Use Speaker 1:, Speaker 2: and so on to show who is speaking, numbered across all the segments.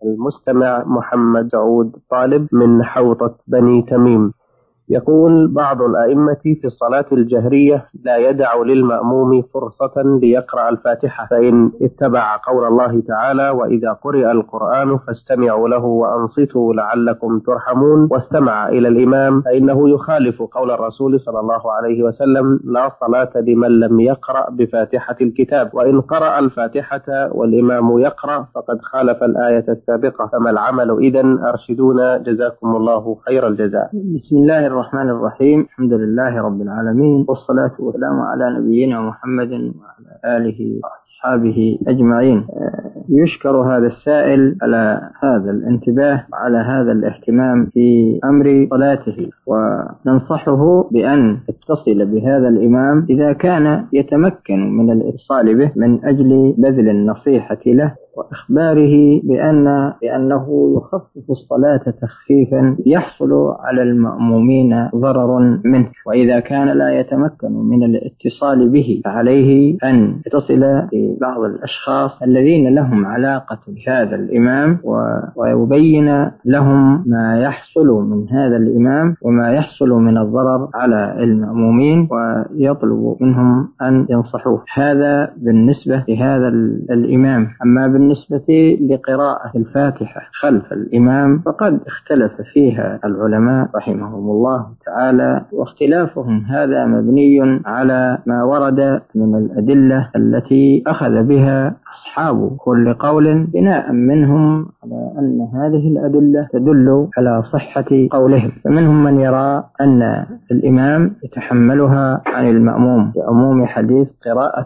Speaker 1: المستمع محمد سعود طالب من حوطة بني تميم، يقول: بعض الأئمة في الصلاة الجهرية لا يدع للمأموم فرصة ليقرأ الفاتحة، فإن اتبع قول الله تعالى: وإذا قرئ القرآن فاستمعوا له وأنصتوا لعلكم ترحمون، واستمع إلى الإمام، فإنه يخالف قول الرسول صلى الله عليه وسلم: لا صلاة لمن لم يقرأ بفاتحة الكتاب، وإن قرأ الفاتحة والإمام يقرأ فقد خالف الآية السابقة، فما العمل إذن؟ أرشدونا جزاكم الله خير الجزاء.
Speaker 2: بسم الله الرحمن الرحيم. الحمد لله رب العالمين، والصلاة والسلام على نبينا محمد وعلى آله وأصحابه أجمعين. يشكر هذا السائل على هذا الانتباه وعلى هذا الاهتمام في أمر صلاته، وننصحه بأن يتصل بهذا الإمام إذا كان يتمكن من الاتصال به من أجل بذل النصيحة له وإخباره بأنه يخفف الصلاة تخفيفا يحصل على المأمومين ضرر منه. وإذا كان لا يتمكن من الاتصال به فعليه أن يتصل ببعض الأشخاص الذين لهم علاقة بهذا الإمام ويبين لهم ما يحصل من هذا الإمام وما يحصل من الضرر على المأمومين، ويطلب منهم أن ينصحوه. هذا بالنسبة لهذا الإمام. أما بالنسبة لقراءة الفاتحة خلف الإمام فقد اختلف فيها العلماء رحمهم الله تعالى، واختلافهم هذا مبني على ما ورد من الأدلة التي أخذ بها أصحاب كل قول، بناء منهم على أن هذه الأدلة تدل على صحة قولهم. فمنهم من يرى أن الإمام يتحملها عن المأموم بعموم حديث قراءة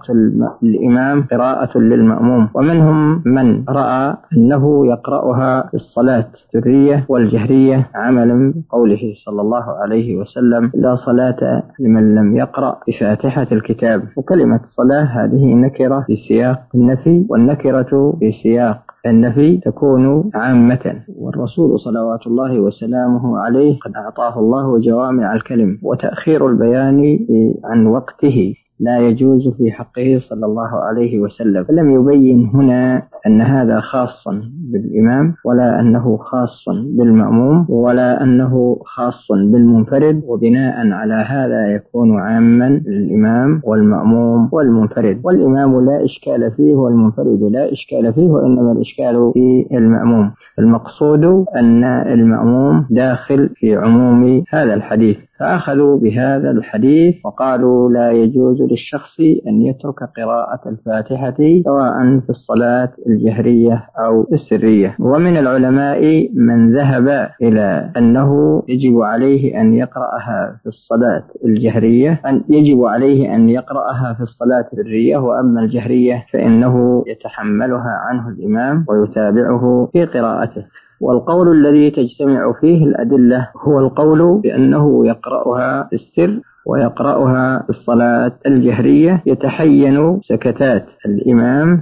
Speaker 2: الإمام قراءة للمأموم، ومنهم من رأى أنه يقرأها في الصلاة السرية والجهرية عملا بقوله صلى الله عليه وسلم: لا صلاة لمن لم يقرأ بفاتحة الكتاب. وكلمة الصلاة هذه نكرة في سياق النفي، والنكرة في سياق النفي تكون عامة، والرسول صلوات الله وسلامه عليه قد أعطاه الله جوامع الكلم، وتأخير البيان عن وقته لا يجوز في حقه صلى الله عليه وسلم. فلم يبين هنا أن هذا خاص بالإمام، ولا أنه خاص بالمأموم، ولا أنه خاص بالمنفرد، وبناء على هذا يكون عاما للإمام والمأموم والمنفرد. والإمام لا إشكال فيه والمنفرد لا إشكال فيه، وإنما الإشكال في المأموم. المقصود أن المأموم داخل في عموم هذا الحديث، فأخذوا بهذا الحديث وقالوا لا يجوز للشخص أن يترك قراءة الفاتحة سواء في الصلاة الجهرية أو السرية. ومن العلماء من ذهب إلى أنه يجب عليه أن يقرأها في الصلاة الجهرية، يجب عليه أن يقرأها في الصلاة السرية، وأما الجهرية فإنه يتحملها عنه الإمام ويتابعه في قراءته. والقول الذي تجتمع فيه الأدلة هو القول بأنه يقرأها في السر ويقرأها في الصلاة الجهرية، يتحين سكتات الإمام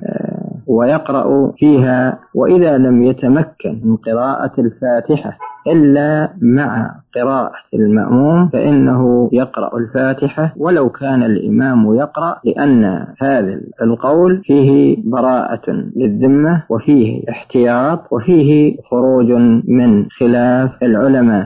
Speaker 2: ويقرأ فيها. وإذا لم يتمكن من قراءة الفاتحة إلا مع قراءة المأموم فإنه يقرأ الفاتحة ولو كان الإمام يقرأ، لأن هذا القول فيه براءة للذمة وفيه احتياط وفيه خروج من خلاف العلماء،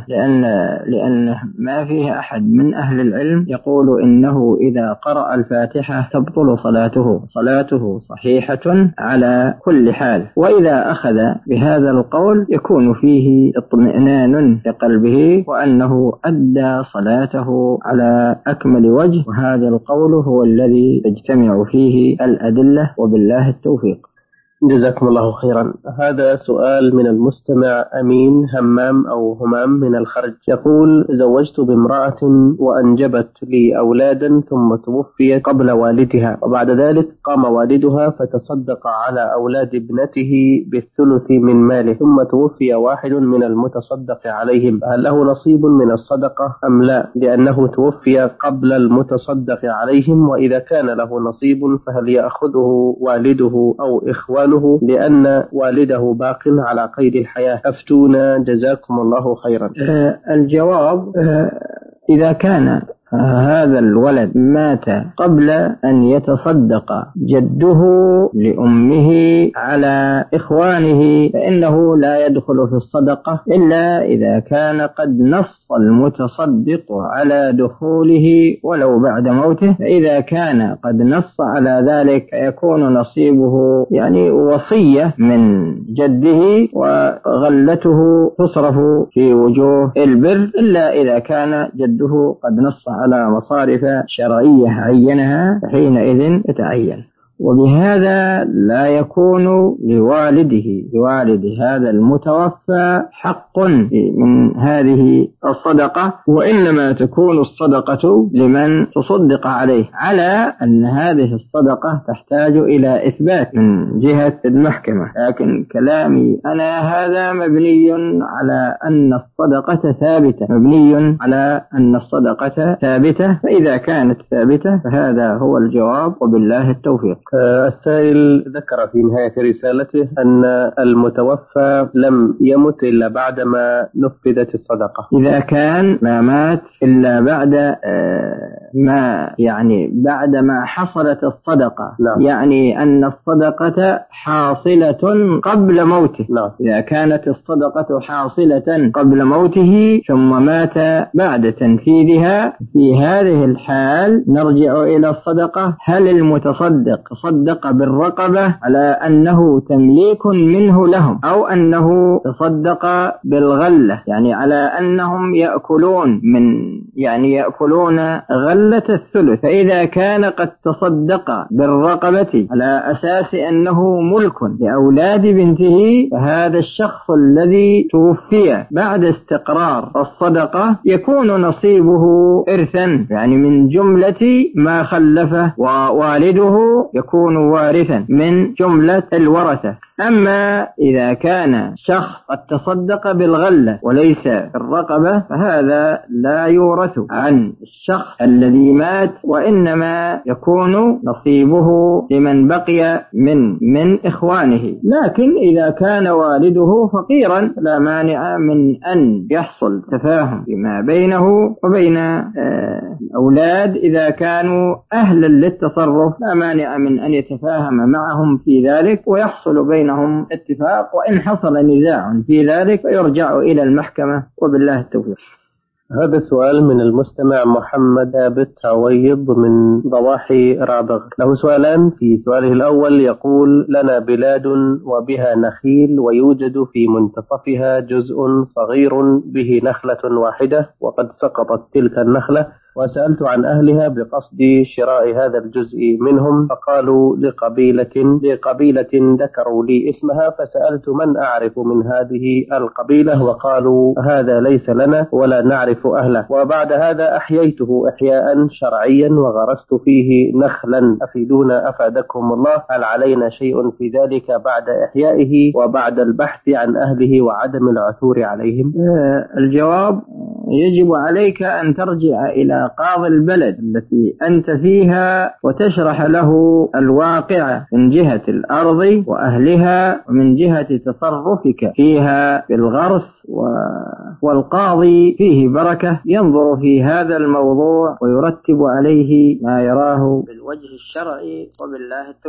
Speaker 2: لأن ما فيه أحد من أهل العلم يقول إنه إذا قرأ الفاتحة تبطل صلاته صحيحة على كل حال. وإذا أخذ بهذا القول يكون فيه اطمئنان لقلبه وأنه أدى صلاته على أكمل وجه، وهذا القول هو الذي تجتمع فيه الأدلة، وبالله التوفيق.
Speaker 1: جزاكم الله خيرا. هذا سؤال من المستمع أمين همام أو همام من الخرج، يقول: زوجت بامرأة وأنجبت لي أولادا ثم توفيت قبل والدها، وبعد ذلك قام والدها فتصدق على أولاد ابنته بالثلث من ماله، ثم توفي واحد من المتصدق عليهم، هل له نصيب من الصدقة أم لا، لأنه توفي قبل المتصدق عليهم؟ وإذا كان له نصيب فهل يأخذه والده أو إخوانه لأن والده باق على قيد الحياة؟ أفتونا جزاكم الله خيرا.
Speaker 2: الجواب: إذا كان هذا الولد مات قبل أن يتصدق جده لأمه على إخوانه فإنه لا يدخل في الصدقة إلا إذا كان قد نص المتصدق على دخوله ولو بعد موته. فإذا كان قد نص على ذلك يكون نصيبه يعني وصية من جده وغلته تصرف في وجوه البر، إلا إذا كان جده قد نص على مصارف شرعية عينها فحينئذ يتعين. وبهذا لا يكون لوالد هذا المتوفى حق من هذه الصدقة، وإنما تكون الصدقة لمن تصدق عليه، على أن هذه الصدقة تحتاج إلى إثبات من جهة المحكمة. لكن كلامي أنا هذا مبني على أن الصدقة ثابتة، فإذا كانت ثابتة فهذا هو الجواب، وبالله التوفيق.
Speaker 1: السائل ذكر في نهاية رسالته أن المتوفى لم يمت إلا بعدما نفذت الصدقة.
Speaker 2: إذا كان ما مات إلا بعدما حصلت الصدقة،
Speaker 1: نعم.
Speaker 2: يعني أن الصدقة حاصلة قبل موته.
Speaker 1: نعم.
Speaker 2: إذا كانت الصدقة حاصلة قبل موته ثم مات بعد تنفيذها، في هذه الحال نرجع إلى الصدقة. هل المتصدق تصدق بالرقبة على أنه تمليك منه لهم، أو أنه تصدق بالغلة يعني على أنهم يأكلون غلة الثلث؟ فإذا كان قد تصدق بالرقبة على أساس أنه ملك لأولاد بنته، فهذا الشخص الذي توفي بعد استقرار الصدقة يكون نصيبه إرثا، يعني من جملة ما خلفه، ووالده يكون وارثا من جملة الورثة. أما إذا كان شخص قد تصدق بالغلة وليس بالرقبة فهذا لا يورث عن الشخص الذي مات، وإنما يكون نصيبه لمن بقي من إخوانه. لكن إذا كان والده فقيرا لا مانع من أن يحصل تفاهم فيما بينه وبين الأولاد إذا كانوا أهلا للتصرف، لا مانع من أن يتفاهم معهم في ذلك ويحصل بينهم اتفاق، وإن حصل نزاع في ذلك فيرجع إلى المحكمة، وبالله التوفيق.
Speaker 1: هذا سؤال من المستمع محمد ثابت عويض من ضواحي رابغ. له سؤالان. في سؤاله الأول يقول: لنا بلاد وبها نخيل، ويوجد في منتصفها جزء صغير به نخلة واحدة، وقد سقطت تلك النخلة، وسألت عن أهلها بقصد شراء هذا الجزء منهم، فقالوا لقبيلة ذكروا لي اسمها، فسألت من أعرف من هذه القبيلة، وقالوا هذا ليس لنا ولا نعرف أهله. وبعد هذا أحييته إحياء شرعيا وغرست فيه نخلا، أفيدونا أفادكم الله، هل علينا شيء في ذلك بعد إحيائه وبعد البحث عن أهله وعدم العثور عليهم؟
Speaker 2: الجواب: يجب عليك أن ترجع إلى قاضي البلد التي أنت فيها وتشرح له الواقع من جهة الأرض وأهلها ومن جهة تصرفك فيها بالغرس، والقاضي فيه بركة ينظر في هذا الموضوع ويرتب عليه ما يراه بالوجه الشرعي، وبالله التوفيق.